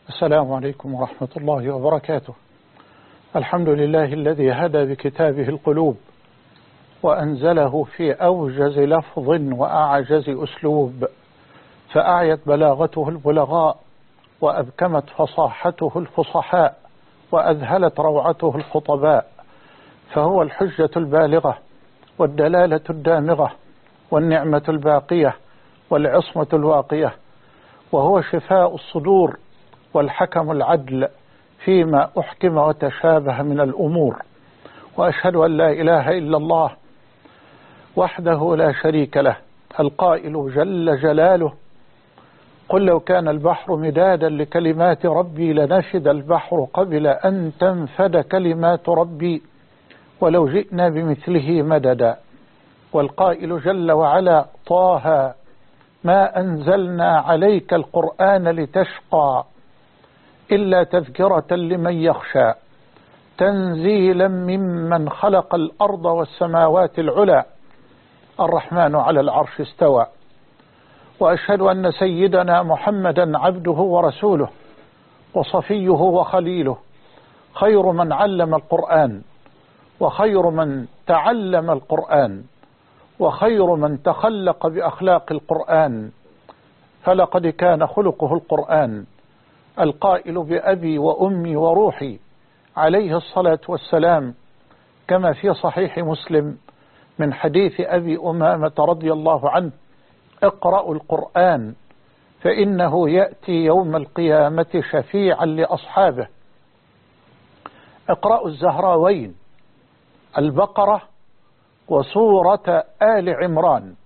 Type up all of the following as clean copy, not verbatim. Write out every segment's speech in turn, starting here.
السلام عليكم ورحمة الله وبركاته. الحمد لله الذي هدى بكتابه القلوب وأنزله في أوجز لفظ وأعجز أسلوب، فأعيت بلاغته البلغاء وأبكمت فصاحته الفصحاء وأذهلت روعته الخطباء، فهو الحجة البالغة والدلالة الدامغة والنعمة الباقية والعصمة الواقية، وهو شفاء الصدور والحكم العدل فيما أحكم وتشابه من الأمور. وأشهد أن لا إله إلا الله وحده لا شريك له، القائل جل جلاله: قل لو كان البحر مدادا لكلمات ربي لنفد البحر قبل أن تنفد كلمات ربي ولو جئنا بمثله مددا. والقائل جل وعلا: طه ما أنزلنا عليك القرآن لتشقى إلا تذكرة لمن يخشى تنزيلا ممن خلق الأرض والسماوات العلى الرحمن على العرش استوى. وأشهد أن سيدنا محمدا عبده ورسوله وصفيه وخليله، خير من علم القرآن وخير من تعلم القرآن وخير من تخلق بأخلاق القرآن، فلقد كان خلقه القرآن. القائل بأبي وأمي وروحي عليه الصلاة والسلام، كما في صحيح مسلم من حديث أبي أمامة رضي الله عنه: اقرأوا القرآن فإنه يأتي يوم القيامة شفيعا لأصحابه. اقرأوا الزهراوين، البقرة وسورة آل عمران،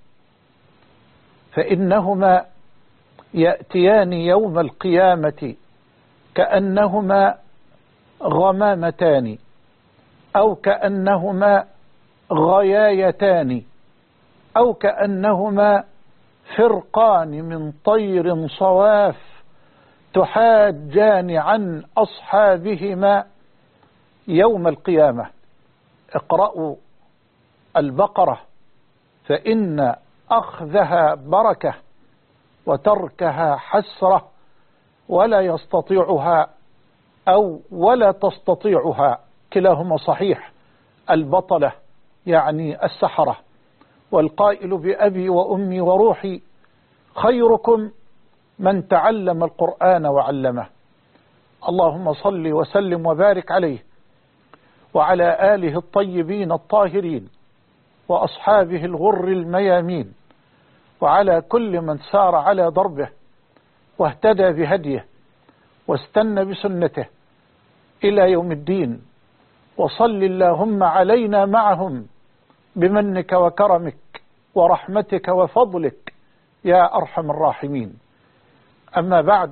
فإنهما يأتيان يوم القيامة كأنهما غمامتان أو كأنهما غيايتان أو كأنهما فرقان من طير صواف تحاجان عن أصحابهما يوم القيامة. اقرأوا البقرة فإن أخذها بركة وتركها حسرة، ولا يستطيعها أو ولا تستطيعها، كلاهما صحيح، البطلة يعني السحرة. والقائل بأبي وأمي وروحي: خيركم من تعلم القرآن وعلمه. اللهم صل وسلم وبارك عليه وعلى آله الطيبين الطاهرين وأصحابه الغر الميامين، وعلى كل من سار على ضربه واهتدى بهديه واستنى بسنته إلى يوم الدين. وصل اللهم علينا معهم بمنك وكرمك ورحمتك وفضلك يا أرحم الراحمين. أما بعد،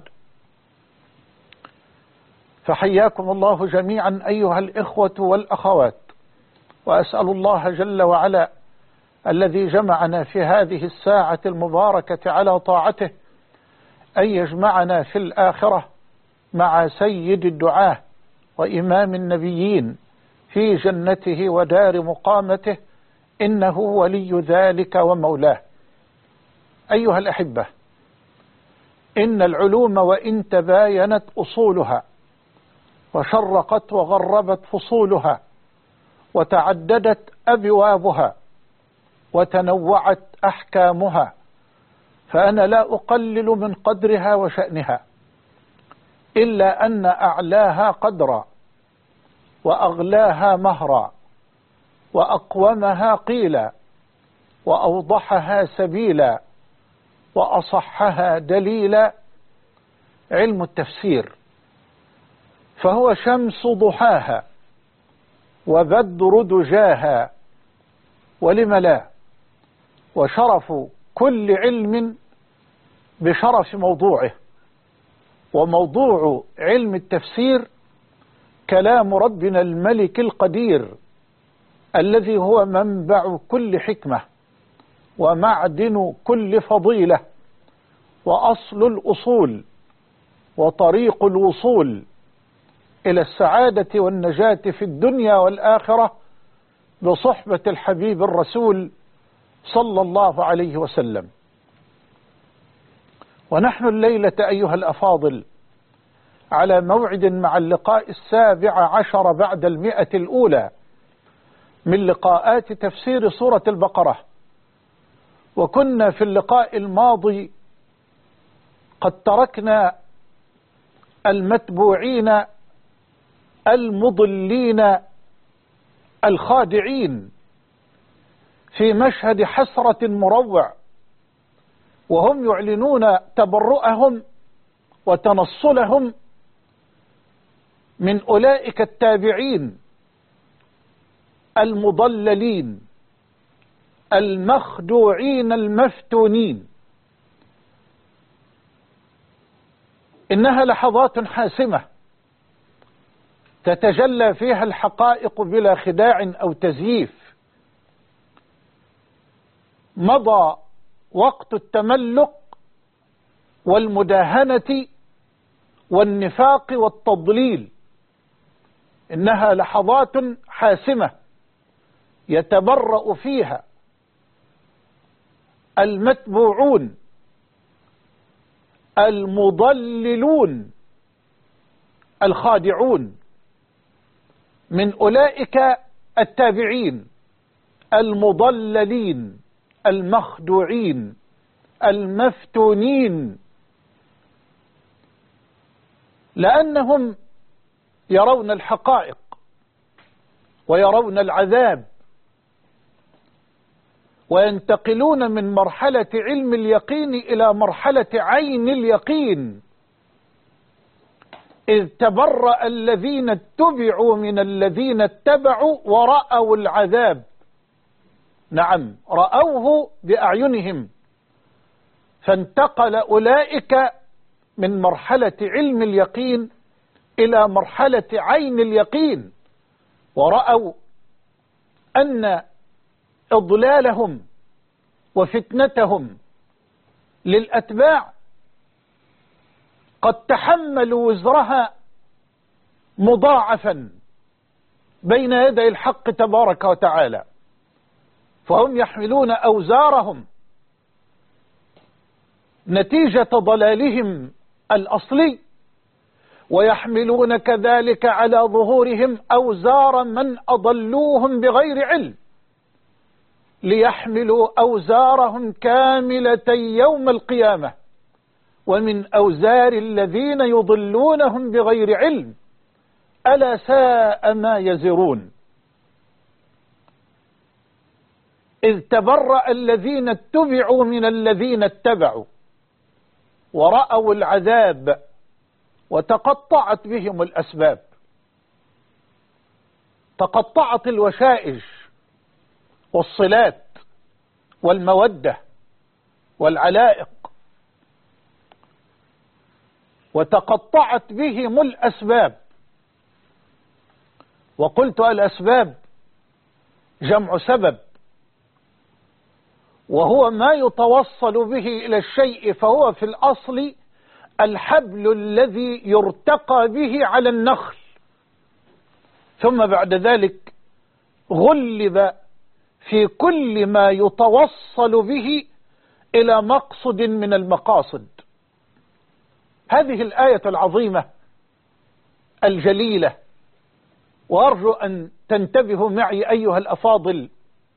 فحياكم الله جميعا أيها الإخوة والأخوات، وأسأل الله جل وعلا الذي جمعنا في هذه الساعة المباركة على طاعته أن يجمعنا في الآخرة مع سيد الدعاة وإمام النبيين في جنته ودار مقامته، إنه ولي ذلك ومولاه. أيها الأحبة، إن العلوم وإن تباينت أصولها وشرقت وغربت فصولها وتعددت أبوابها وتنوعت أحكامها، فأنا لا أقلل من قدرها وشأنها، إلا أن أعلاها قدرا وأغلاها مهرا وأقومها قيلا وأوضحها سبيلا وأصحها دليلا علم التفسير، فهو شمس ضحاها وبدر دجاها، ولم لا، وشرف كل علم بشرف موضوعه. وموضوع علم التفسير كلام ربنا الملك القدير، الذي هو منبع كل حكمة ومعدن كل فضيلة وأصل الأصول وطريق الوصول إلى السعادة والنجاة في الدنيا والآخرة بصحبة الحبيب الرسول صلى الله عليه وسلم. ونحن الليلة أيها الأفاضل على موعد مع اللقاء 17 بعد 100 الأولى من لقاءات تفسير سورة البقرة. وكنا في اللقاء الماضي قد تركنا المتبوعين المضلين الخادعين في مشهد حسرة مروع، وهم يعلنون تبرؤهم وتنصلهم من أولئك التابعين المضللين المخدوعين المفتونين. إنها لحظات حاسمة تتجلى فيها الحقائق بلا خداع أو تزييف. مضى وقت التملق والمداهنة والنفاق والتضليل. إنها لحظات حاسمة يتبرأ فيها المتبوعون المضللون الخادعون من أولئك التابعين المضللين المخدوعين المفتونين، لأنهم يرون الحقائق ويرون العذاب، وينتقلون من مرحلة علم اليقين إلى مرحلة عين اليقين. إذ تبرأ الذين اتبعوا من الذين اتبعوا ورأوا العذاب. نعم، رأوه بأعينهم، فانتقل أولئك من مرحلة علم اليقين إلى مرحلة عين اليقين، ورأوا أن إضلالهم وفتنتهم للأتباع قد تحملوا وزرها مضاعفا بين يدي الحق تبارك وتعالى، فهم يحملون أوزارهم نتيجة ضلالهم الأصلي، ويحملون كذلك على ظهورهم أوزار من أضلوهم بغير علم، ليحملوا أوزارهم كاملة يوم القيامة، ومن أوزار الذين يضلونهم بغير علم، ألا ساء ما يزرون. إذ تبرأ الذين اتبعوا من الذين اتبعوا ورأوا العذاب وتقطعت بهم الأسباب. تقطعت الوشائج والصلات والمودة والعلائق، وتقطعت بهم الأسباب. وقلت الأسباب جمع سبب، وهو ما يتوصل به إلى الشيء، فهو في الأصل الحبل الذي يرتقى به على النخل، ثم بعد ذلك غلب في كل ما يتوصل به إلى مقصد من المقاصد. هذه الآية العظيمة الجليلة، وأرجو أن تنتبهوا معي أيها الأفاضل.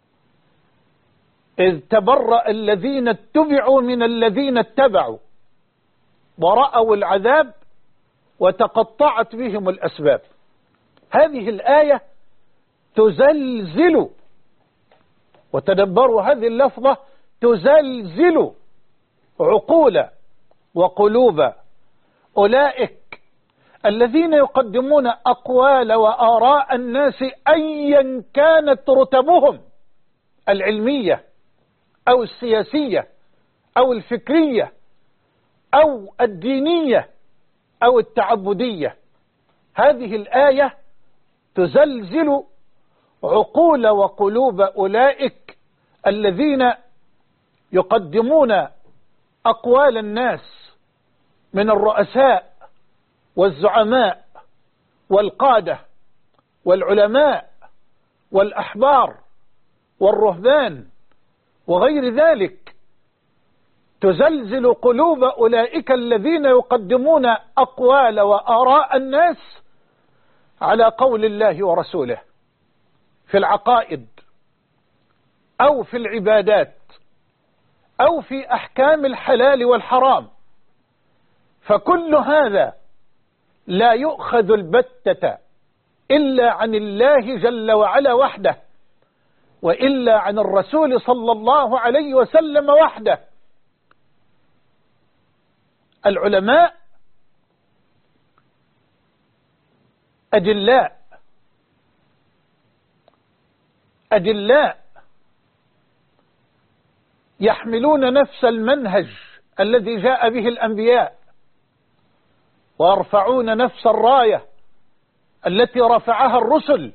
إذ تبرأ الذين اتبعوا من الذين اتبعوا ورأوا العذاب وتقطعت بهم الأسباب. هذه الآية تزلزل، وتدبروا هذه اللفظة، تزلزل عقول وقلوب أولئك الذين يقدمون أقوال وآراء الناس أيا كانت رتبهم العلمية أو السياسية أو الفكرية أو الدينية أو التعبدية. هذه الآية تزلزل عقول وقلوب أولئك الذين يقدمون أقوال الناس من الرؤساء والزعماء والقادة والعلماء والأحبار والرهبان وغير ذلك، تزلزل قلوب أولئك الذين يقدمون أقوال وآراء الناس على قول الله ورسوله في العقائد أو في العبادات أو في أحكام الحلال والحرام. فكل هذا لا يؤخذ البتة إلا عن الله جل وعلا وحده، وإلا عن الرسول صلى الله عليه وسلم وحده. العلماء أدلاء يحملون نفس المنهج الذي جاء به الأنبياء، ويرفعون نفس الراية التي رفعها الرسل.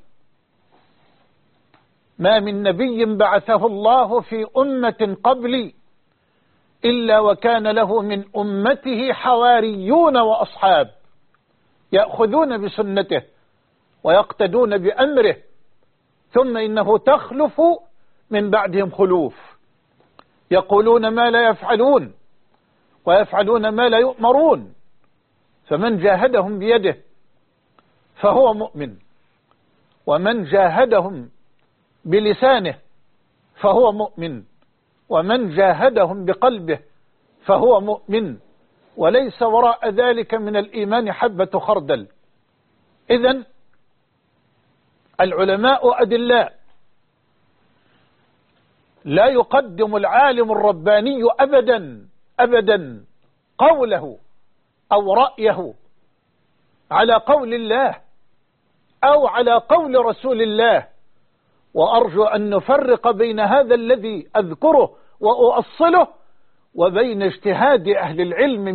ما من نبي بعثه الله في أمة قبلي إلا وكان له من أمته حواريون وأصحاب يأخذون بسنته ويقتدون بأمره، ثم إنه تخلف من بعدهم خلوف يقولون ما لا يفعلون ويفعلون ما لا يؤمرون. فمن جاهدهم بيده فهو مؤمن، ومن جاهدهم بلسانه فهو مؤمن، ومن جاهدهم بقلبه فهو مؤمن، وليس وراء ذلك من الإيمان حبة خردل. إذن العلماء أدلاء، لا يقدم العالم الرباني أبدا قوله أو رأيه على قول الله أو على قول رسول الله. وأرجو أن نفرق بين هذا الذي أذكره وأؤصله وبين اجتهاد أهل العلم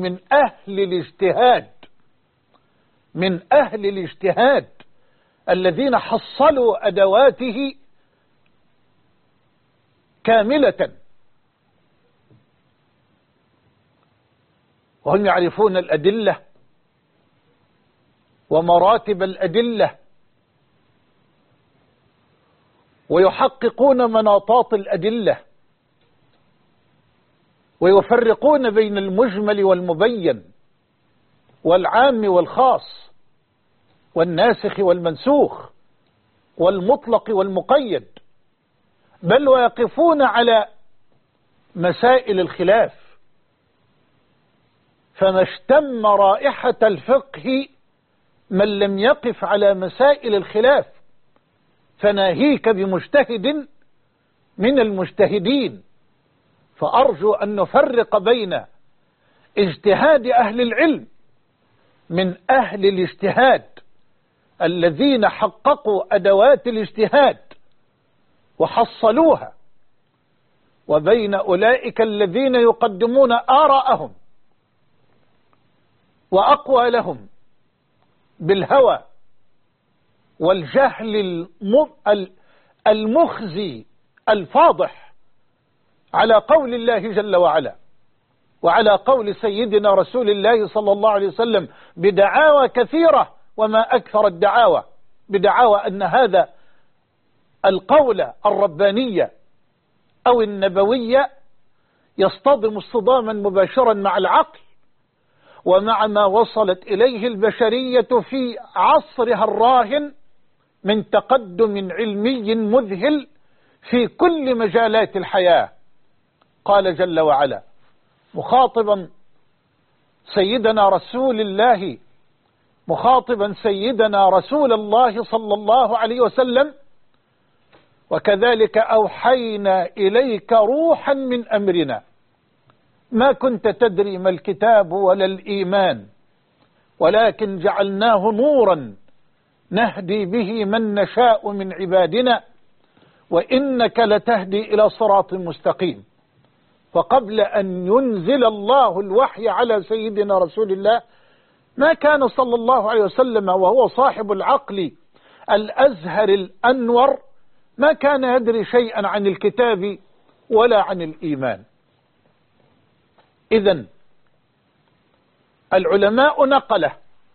من أهل الاجتهاد الذين حصلوا أدواته كاملة، وهم يعرفون الأدلة ومراتب الأدلة، ويحققون مناطات الأدلة، ويفرقون بين المجمل والمبين والعام والخاص والناسخ والمنسوخ والمطلق والمقيد، بل ويقفون على مسائل الخلاف. فما اشتم رائحة الفقه من لم يقف على مسائل الخلاف، فناهيك بمجتهد من المجتهدين. فأرجو أن نفرق بين اجتهاد أهل العلم من أهل الاجتهاد الذين حققوا أدوات الاجتهاد وحصلوها، وبين أولئك الذين يقدمون آراءهم وأقوالهم بالهوى والجهل المخزي الفاضح على قول الله جل وعلا وعلى قول سيدنا رسول الله صلى الله عليه وسلم بدعاوى كثيرة. وما أكثر الدعاوى بدعاوى أن هذا القول الربانية أو النبوية يصطدم اصطداما مباشرا مع العقل ومع ما وصلت إليه البشرية في عصرها الراهن من تقدم علمي مذهل في كل مجالات الحياة. قال جل وعلا مخاطبا سيدنا رسول الله صلى الله عليه وسلم: وكذلك أوحينا إليك روحا من أمرنا ما كنت تدري ما الكتاب ولا الإيمان ولكن جعلناه نورا نهدي به من نشاء من عبادنا وإنك لتهدي إلى صراط مستقيم. فقبل أن ينزل الله الوحي على سيدنا رسول الله ما كان صلى الله عليه وسلم وهو صاحب العقل الأزهر الأنور ما كان يدري شيئا عن الكتاب ولا عن الإيمان. إذن العلماء نقلة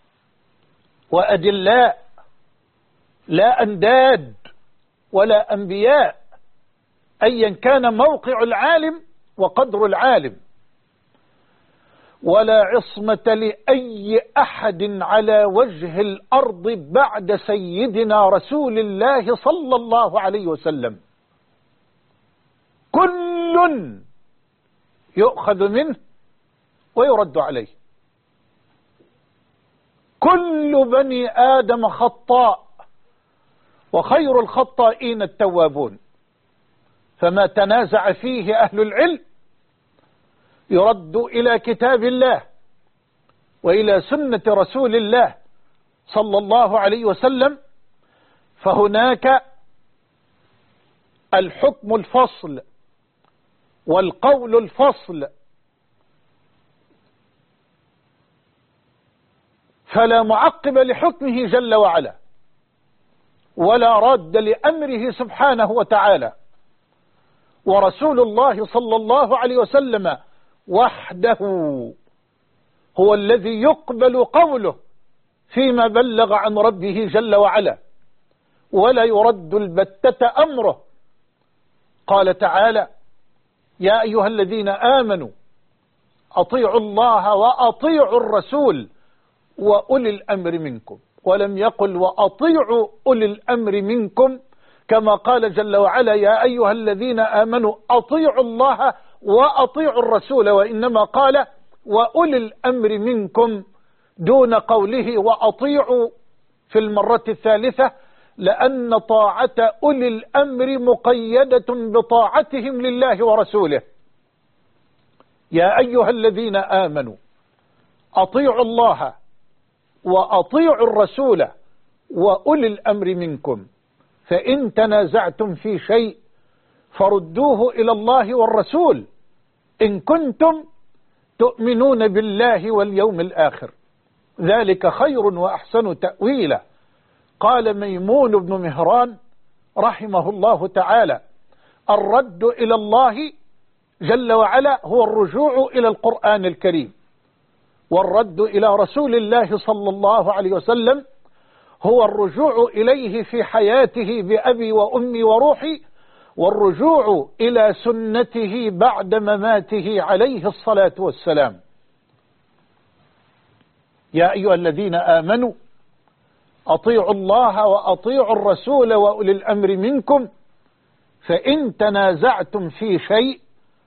وأدلاء، لا أنداد ولا أنبياء، أيا كان موقع العالم وقدر العالم. ولا عصمة لأي أحد على وجه الأرض بعد سيدنا رسول الله صلى الله عليه وسلم. كل يؤخذ منه ويرد عليه. كل بني آدم خطاء، وخير الخطائين التوابون. فما تنازع فيه أهل العلم يرد إلى كتاب الله وإلى سنة رسول الله صلى الله عليه وسلم. فهناك الحكم الفصل والقول الفصل، فلا معقب لحكمه جل وعلا ولا راد لأمره سبحانه وتعالى. ورسول الله صلى الله عليه وسلم وحده هو الذي يقبل قوله فيما بلغ عن ربه جل وعلا، ولا يرد البتة أمره. قال تعالى: يا أيها الذين آمنوا أطيعوا الله وأطيعوا الرسول وأولي الأمر منكم. ولم يقل وأطيعوا أولي الأمر منكم كما قال جل وعلا: يا أيها الذين آمنوا أطيعوا الله وأطيعوا الرسول، وإنما قال وأولي الأمر منكم دون قوله وأطيعوا في المرة الثالثة، لأن طاعة أولي الأمر مقيدة بطاعتهم لله ورسوله. يا أيها الذين آمنوا أطيعوا الله وأطيعوا الرسول وأولي الأمر منكم، فإن تنازعتم في شيء فردوه إلى الله والرسول إن كنتم تؤمنون بالله واليوم الآخر، ذلك خير وأحسن تأويلا. قال ميمون بن مهران رحمه الله تعالى: الرد إلى الله جل وعلا هو الرجوع إلى القرآن الكريم، والرد إلى رسول الله صلى الله عليه وسلم هو الرجوع إليه في حياته بأبي وأمي وروحي، والرجوع إلى سنته بعد مماته عليه الصلاة والسلام. يا أيها الذين آمنوا أطيعوا الله وأطيعوا الرسول وأولي الأمر منكم، فإن تنازعتم في شيء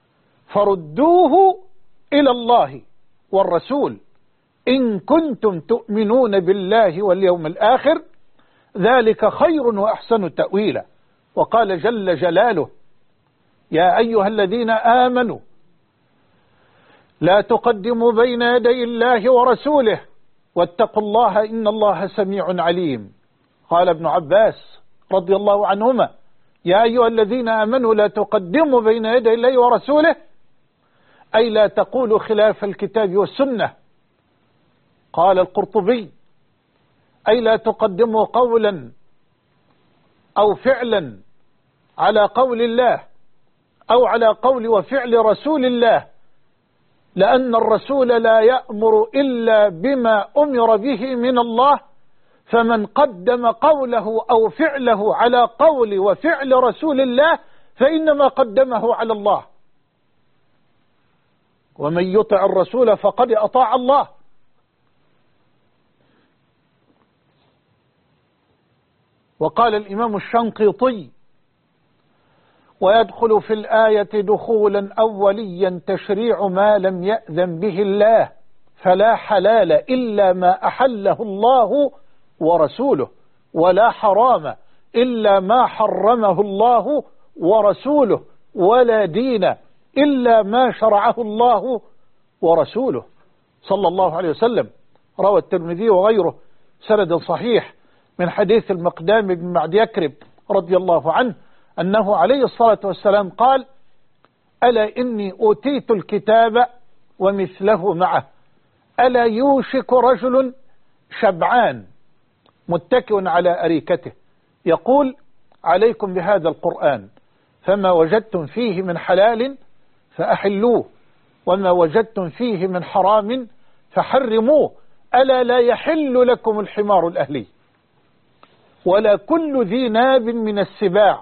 فردوه إلى الله والرسول إن كنتم تؤمنون بالله واليوم الآخر، ذلك خير وأحسن تأويلا. وقال جل جلاله: يا أيها الذين آمنوا لا تقدموا بين يدي الله ورسوله واتقوا الله إن الله سميع عليم. قال ابن عباس رضي الله عنهما: يا أيها الذين آمنوا لا تقدموا بين يدي الله ورسوله، أي لا تقولوا خلاف الكتاب والسنة. قال القرطبي: أي لا تقدموا قولا أو فعلا على قول الله أو على قول وفعل رسول الله، لأن الرسول لا يأمر إلا بما أمر به من الله، فمن قدم قوله أو فعله على قول وفعل رسول الله فإنما قدمه على الله، ومن يطع الرسول فقد أطاع الله. وقال الإمام الشنقيطي: ويدخل في الآية دخولا أوليا تشريع ما لم يأذن به الله، فلا حلال إلا ما أحله الله ورسوله، ولا حرام إلا ما حرمه الله ورسوله، ولا دين إلا ما شرعه الله ورسوله صلى الله عليه وسلم. روى الترمذي وغيره سند صحيح من حديث المقدام بن معد يكرب رضي الله عنه أنه عليه الصلاة والسلام قال: ألا إني أوتيت الكتاب ومثله معه، ألا يوشك رجل شبعان متكئ على أريكته يقول: عليكم بهذا القرآن، فما وجدتم فيه من حلال فأحلوه، وما وجدتم فيه من حرام فحرموه، ألا لا يحل لكم الحمار الأهلي ولا كل ذي ناب من السباع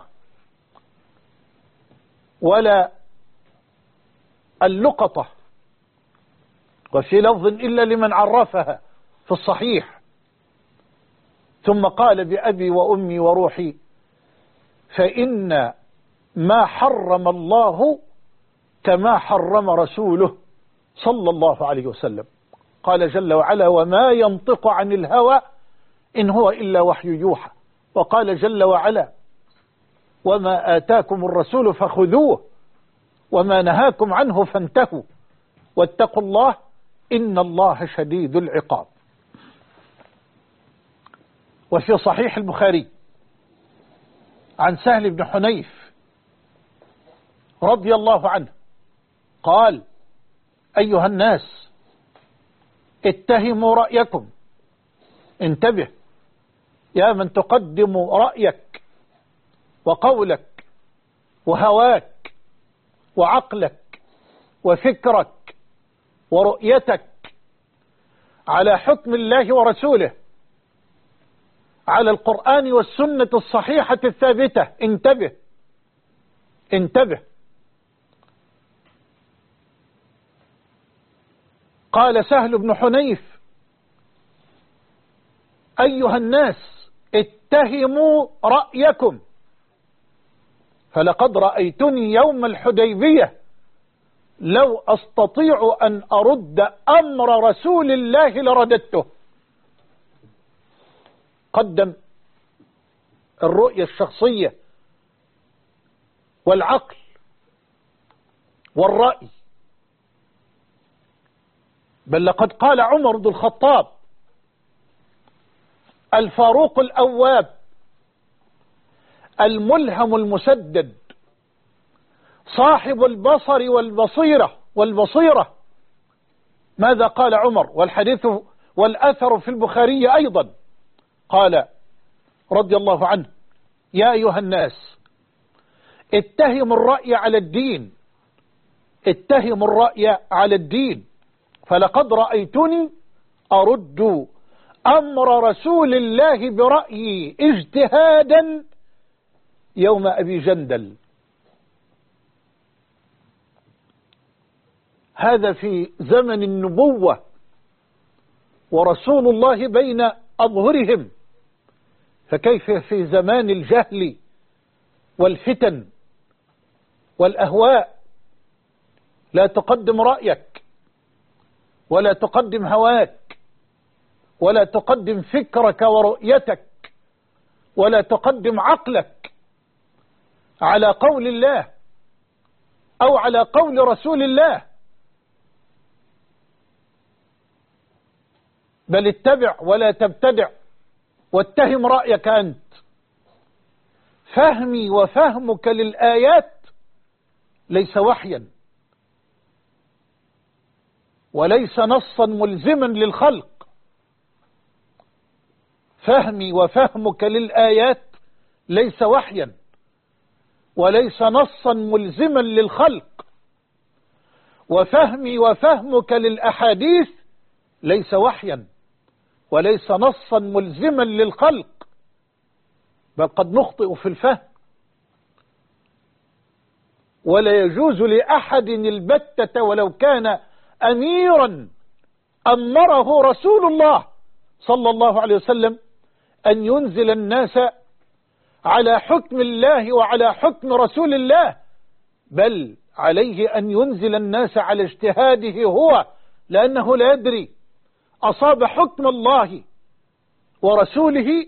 ولا اللقطة وفي لفظ إلا لمن عرفها في الصحيح. ثم قال بأبي وأمي وروحي فإن ما حرم الله كما حرم رسوله صلى الله عليه وسلم. قال جل وعلا وما ينطق عن الهوى إن هو إلا وحي يوحى. وقال جل وعلا وما آتاكم الرسول فخذوه وما نهاكم عنه فانتهوا واتقوا الله إن الله شديد العقاب. وفي صحيح البخاري عن سهل بن حنيف رضي الله عنه قال أيها الناس اتهموا رأيكم. انتبه يا من تقدم رأيك وقولك وهواك وعقلك وفكرك ورؤيتك على حكم الله ورسوله، على القرآن والسنة الصحيحة الثابتة. انتبه انتبه. قال سهل بن حنيف أيها الناس اتهموا رأيكم فلقد رأيتني يوم الحديبية لو أستطيع أن أرد أمر رسول الله لرددته. قدم الرؤية الشخصية والعقل والرأي. بل لقد قال عمر بن الخطاب الفاروق الأواب الملهم المسدد صاحب البصر والبصيرة. ماذا قال عمر؟ والحديث والأثر في البخاري أيضا. قال رضي الله عنه يا أيها الناس اتهموا الرأي على الدين، اتهموا الرأي على الدين فلقد رأيتني أرد أمر رسول الله برأيي اجتهادا يوم أبي جندل. هذا في زمن النبوة ورسول الله بين أظهرهم، فكيف في زمان الجهل والفتن والأهواء؟ لا تقدم رأيك ولا تقدم هواك ولا تقدم فكرك ورؤيتك ولا تقدم عقلك على قول الله أو على قول رسول الله، بل اتبع ولا تبتدع واتهم رأيك أنت. فهمي وفهمك للآيات ليس وحيا وليس نصا ملزما للخلق. فهمي وفهمك للآيات ليس وحيا وليس نصا ملزما للخلق. وفهمي وفهمك للأحاديث ليس وحيا وليس نصا ملزما للخلق، بل قد نخطئ في الفهم. ولا يجوز لأحد البتة ولو كان أميرا أمره رسول الله صلى الله عليه وسلم أن ينزل الناس على حكم الله وعلى حكم رسول الله، بل عليه أن ينزل الناس على اجتهاده هو، لأنه لا يدري أصاب حكم الله ورسوله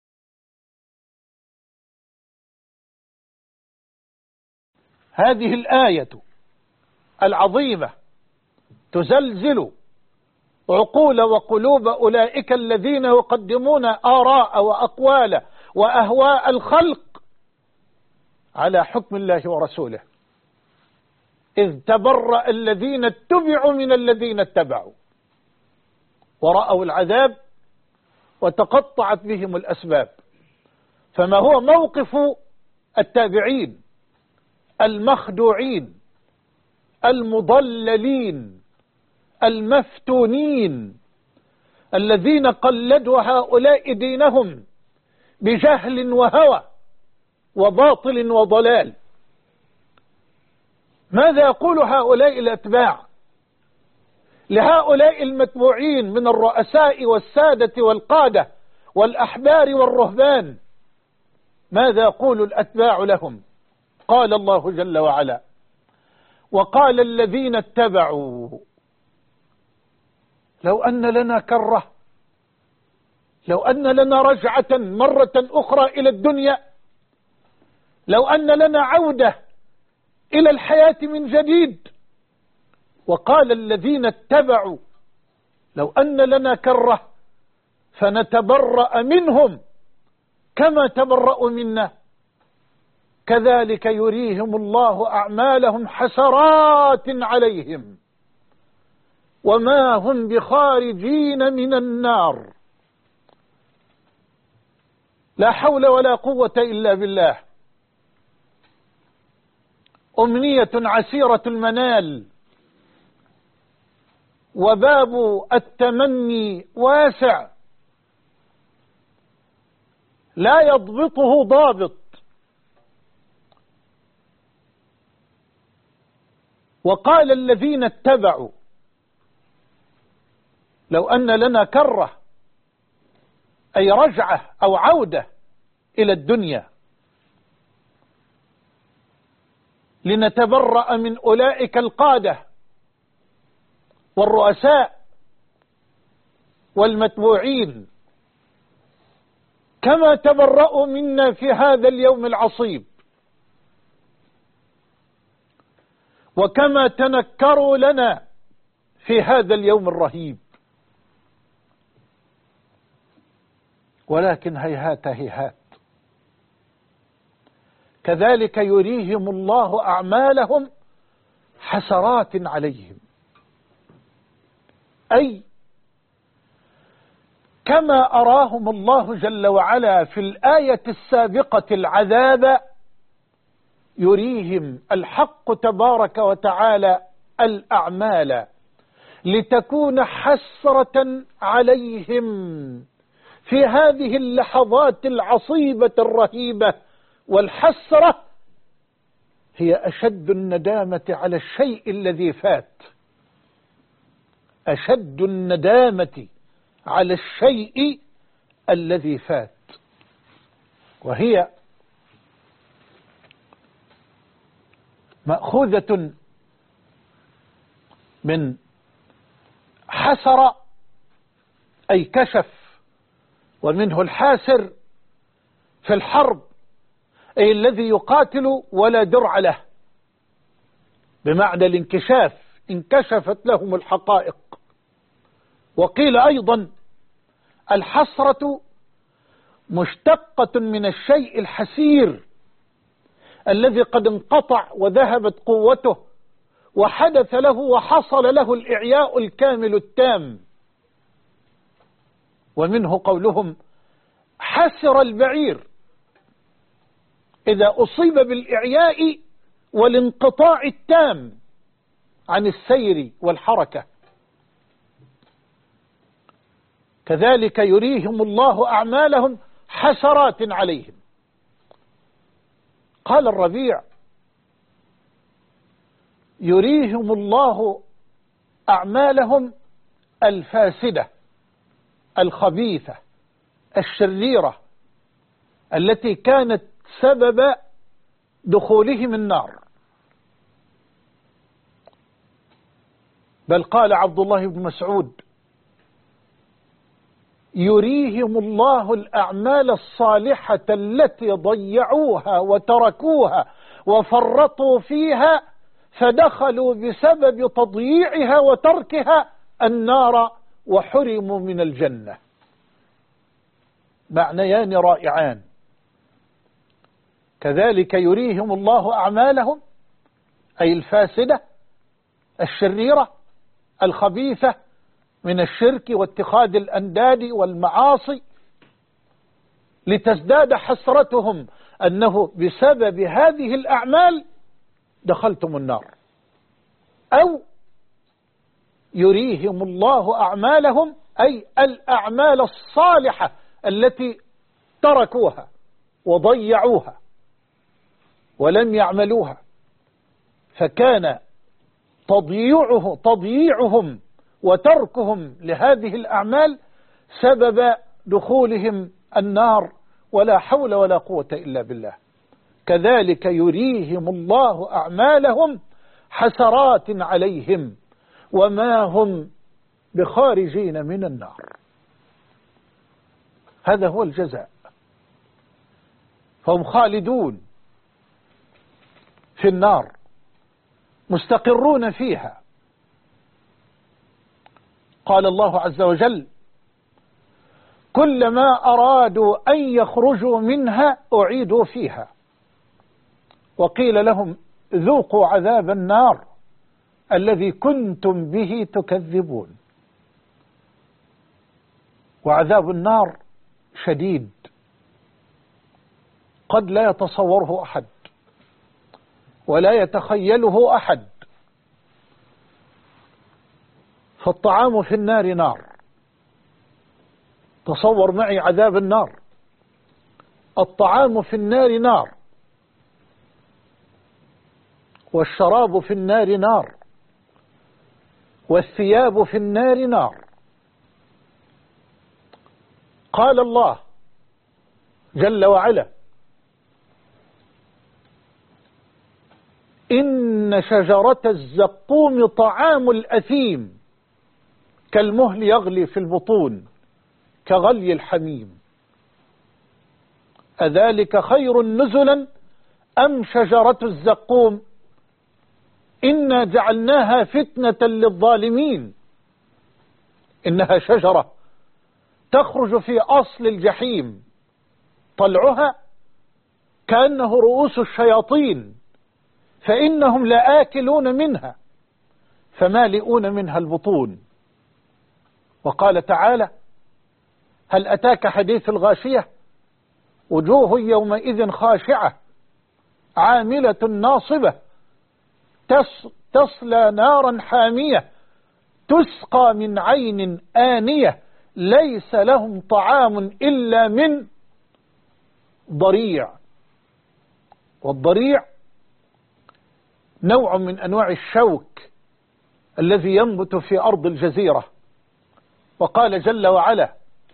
هذه الآية العظيمة تزلزل عقول وقلوب أولئك الذين يقدمون آراء وأقوال وأهواء الخلق على حكم الله ورسوله، إذ تبرأ الذين اتبعوا من الذين اتبعوا ورأوا العذاب وتقطعت بهم الأسباب. فما هو موقف التابعين المخدوعين المضللين المفتونين الذين قلدوا هؤلاء دينهم بجهل وهوى وباطل وضلال؟ ماذا يقول هؤلاء الأتباع لهؤلاء المتبوعين من الرؤساء والسادة والقادة والأحبار والرهبان، ماذا يقول الأتباع لهم؟ قال الله جل وعلا: وقال الذين اتبعوا لو أن لنا كرة، لو أن لنا رجعة مرة أخرى إلى الدنيا، لو أن لنا عودة إلى الحياة من جديد. وقال الذين اتبعوا لو أن لنا كرة فنتبرأ منهم كما تبرأوا منا كذلك يريهم الله أعمالهم حسرات عليهم وما هم بخارجين من النار. لا حول ولا قوة إلا بالله. أمنية عسيرة المنال، وباب التمني واسع لا يضبطه ضابط. وقال الذين اتبعوا لو أن لنا كرة، أي رجعة أو عودة إلى الدنيا لنتبرأ من أولئك القادة والرؤساء والمتبوعين كما تبرأوا منا في هذا اليوم العصيب، وكما تنكروا لنا في هذا اليوم الرهيب. ولكن هيهات هيهات، كذلك يريهم الله أعمالهم حسرات عليهم، أي كما أراهم الله جل وعلا في الآية السابقة العذاب، يريهم الحق تبارك وتعالى الأعمال لتكون حسرة عليهم في هذه اللحظات العصيبة الرهيبة. والحسرة هي أشد الندامة على الشيء الذي فات، أشد الندامة على الشيء الذي فات، وهي مأخوذة من حسر أي كشف، ومنه الحاسر في الحرب أي الذي يقاتل ولا درع له، بمعنى الانكشاف، انكشفت لهم الحقائق. وقيل أيضا الحسرة مشتقة من الشيء الحسير الذي قد انقطع وذهبت قوته وحدث له وحصل له الإعياء الكامل التام. ومنه قولهم حسر البعير إذا أصيب بالإعياء والانقطاع التام عن السير والحركة. كذلك يريهم الله أعمالهم حسرات عليهم. قال الربيع يريهم الله أعمالهم الفاسدة الخبيثة الشريرة التي كانت سبب دخولهم النار. بل قال عبد الله بن مسعود يريهم الله الأعمال الصالحة التي ضيعوها وتركوها وفرطوا فيها فدخلوا بسبب تضييعها وتركها النار وحرموا من الجنة. معنيان رائعان. كذلك يريهم الله أعمالهم أي الفاسدة الشريرة الخبيثة من الشرك واتخاذ الأنداد والمعاصي لتزداد حسرتهم أنه بسبب هذه الأعمال دخلتم النار. أو يريهم الله أعمالهم أي الأعمال الصالحة التي تركوها وضيعوها ولم يعملوها، فكان تضييعهم وتركهم لهذه الأعمال سبب دخولهم النار، ولا حول ولا قوة إلا بالله. كذلك يريهم الله أعمالهم حسرات عليهم وما هم بخارجين من النار. هذا هو الجزاء، فهم خالدون في النار مستقرون فيها. قال الله عز وجل: كلما أرادوا أن يخرجوا منها أعيدوا فيها وقيل لهم ذوقوا عذاب النار الذي كنتم به تكذبون. وعذاب النار شديد قد لا يتصوره أحد ولا يتخيله أحد. فالطعام في النار نار، تصور معي عذاب النار. الطعام في النار نار، والشراب في النار نار، والثياب في النار نار. قال الله جل وعلا: إن شجرة الزقوم طعام الأثيم كالمهل يغلي في البطون كغلي الحميم أذلك خير نزلا أم شجرة الزقوم إنا جعلناها فتنة للظالمين إنها شجرة تخرج في أصل الجحيم طلعها كأنه رؤوس الشياطين فإنهم لآكلون منها فمالئون منها البطون. وقال تعالى: هل أتاك حديث الغاشية وجوه يومئذ خاشعة عاملة ناصبة تصلى نارا حامية تسقى من عين آنية ليس لهم طعام إلا من ضريع. والضريع نوع من أنواع الشوك الذي ينبت في أرض الجزيرة. وقال جل وعلا: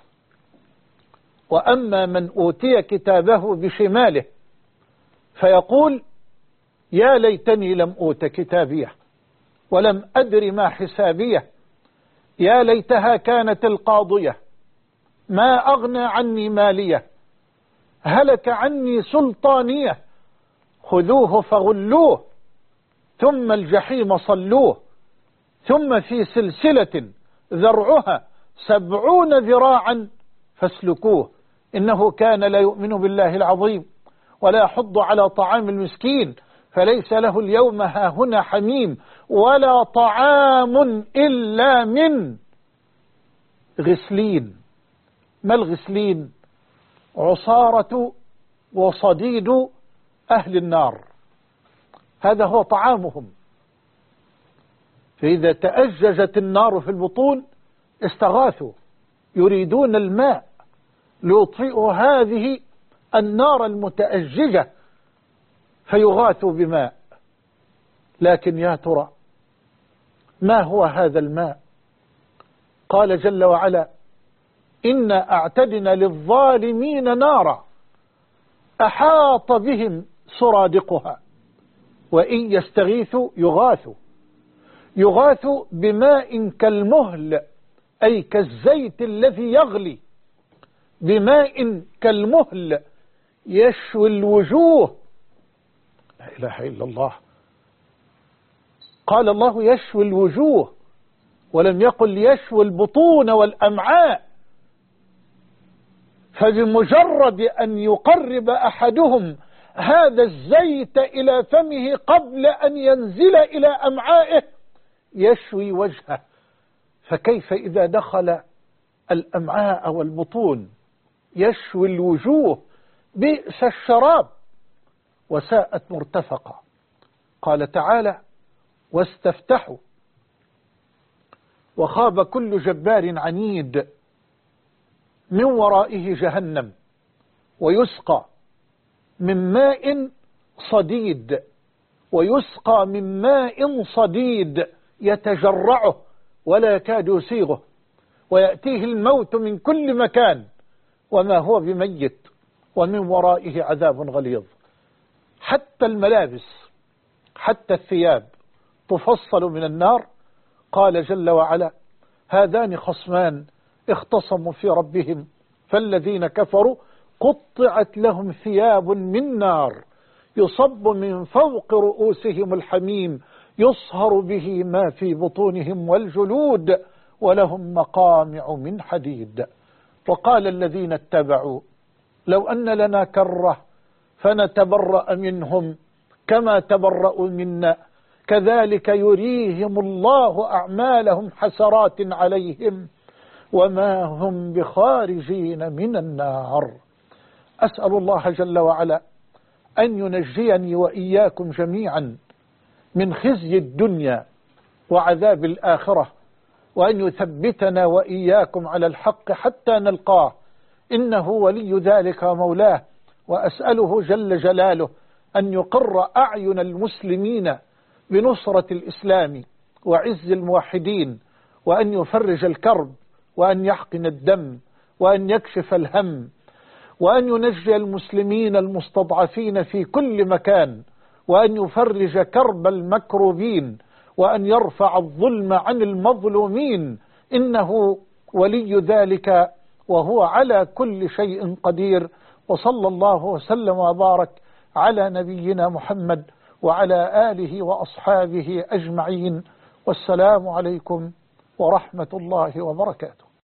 وأما من أوتي كتابه بشماله فيقول يا ليتني لم أوت كتابيه ولم أدر ما حسابيه يا ليتها كانت القاضية ما أغنى عني ماليه هلك عني سلطانيه خذوه فغلوه ثم الجحيم صلوه ثم في سلسلة ذرعها 70 ذراعا فاسلكوه إنه كان لا يؤمن بالله العظيم ولا يحض على طعام المسكين فليس له اليوم هاهنا حميم ولا طعام إلا من غسلين. ما الغسلين؟ عصارة وصديد أهل النار، هذا هو طعامهم. فإذا تأججت النار في البطون استغاثوا يريدون الماء ليطفئوا هذه النار المتأججة فيغاثوا بماء. لكن يا ترى ما هو هذا الماء؟ قال جل وعلا: إنا أعتدنا للظالمين نارا أحاط بهم سرادقها وإن يستغيثوا يغاثوا بماء كالمهل أي كالزيت الذي يغلي بماء كالمهل يشوي الوجوه. لا إله إلا الله. قال الله يشوي الوجوه ولم يقل يشوي البطون والأمعاء. فبمجرد أن يقرب أحدهم هذا الزيت إلى فمه قبل أن ينزل إلى أمعائه يشوي وجهه، فكيف إذا دخل الأمعاء والبطون؟ يشوي الوجوه. بئس الشراب وساءت مرتفقة. قال تعالى: واستفتحوا وخاب كل جبار عنيد من ورائه جهنم ويسقى من ماء صديد يتجرعه ولا يكاد يسيغه، ويأتيه الموت من كل مكان وما هو بميت، ومن ورائه عذاب غليظ. حتى الملابس، حتى الثياب تفصل من النار. قال جل وعلا: هذان خصمان اختصموا في ربهم فالذين كفروا قطعت لهم ثياب من نار يصب من فوق رؤوسهم الحميم يصهر به ما في بطونهم والجلود ولهم مقامع من حديد. وقال الذين اتبعوا: لو أن لنا كرة فنتبرأ منهم كما تبرأوا منا كذلك يريهم الله أعمالهم حسرات عليهم وما هم بخارجين من النار. أسأل الله جل وعلا أن ينجيني وإياكم جميعا من خزي الدنيا وعذاب الآخرة، وأن يثبتنا وإياكم على الحق حتى نلقاه، إنه ولي ذلك ومولاه. وأسأله جل جلاله أن يقر أعين المسلمين بنصرة الإسلام وعز الموحدين، وأن يفرج الكرب، وأن يحقن الدم، وأن يكشف الهم، وأن ينجي المسلمين المستضعفين في كل مكان، وأن يفرج كرب المكروبين، وأن يرفع الظلم عن المظلومين، إنه ولي ذلك وهو على كل شيء قدير. وصلى الله وسلم وبارك على نبينا محمد وعلى آله وأصحابه أجمعين، والسلام عليكم ورحمة الله وبركاته.